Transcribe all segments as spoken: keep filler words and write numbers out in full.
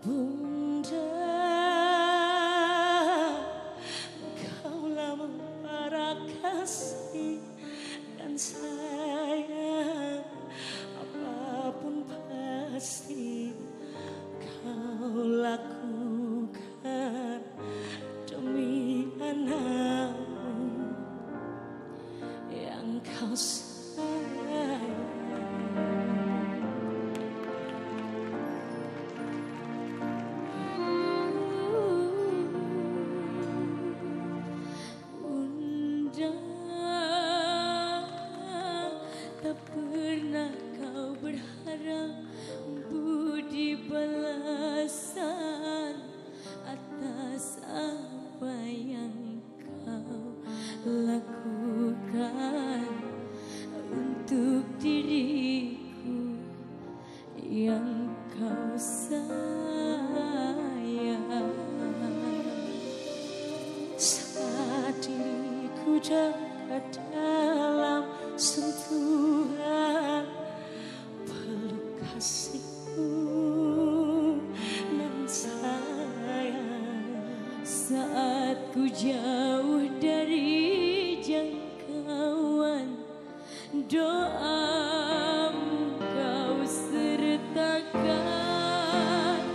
Bunda, Engkaulah membara kasih dan sayang, apapun pasti Kau lakukan demi anakmu yang Kau sayang. Tak pernah kau berharap budi balasan atas apa yang kau lakukan untuk diriku yang kau sayang. Saat diriku dekat dalam sentuhan peluk kasihmu dan sayang, saat ku jauh dari jangkauan doamu kau sertakan.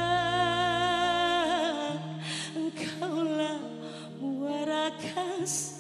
Engkaulah muara kasih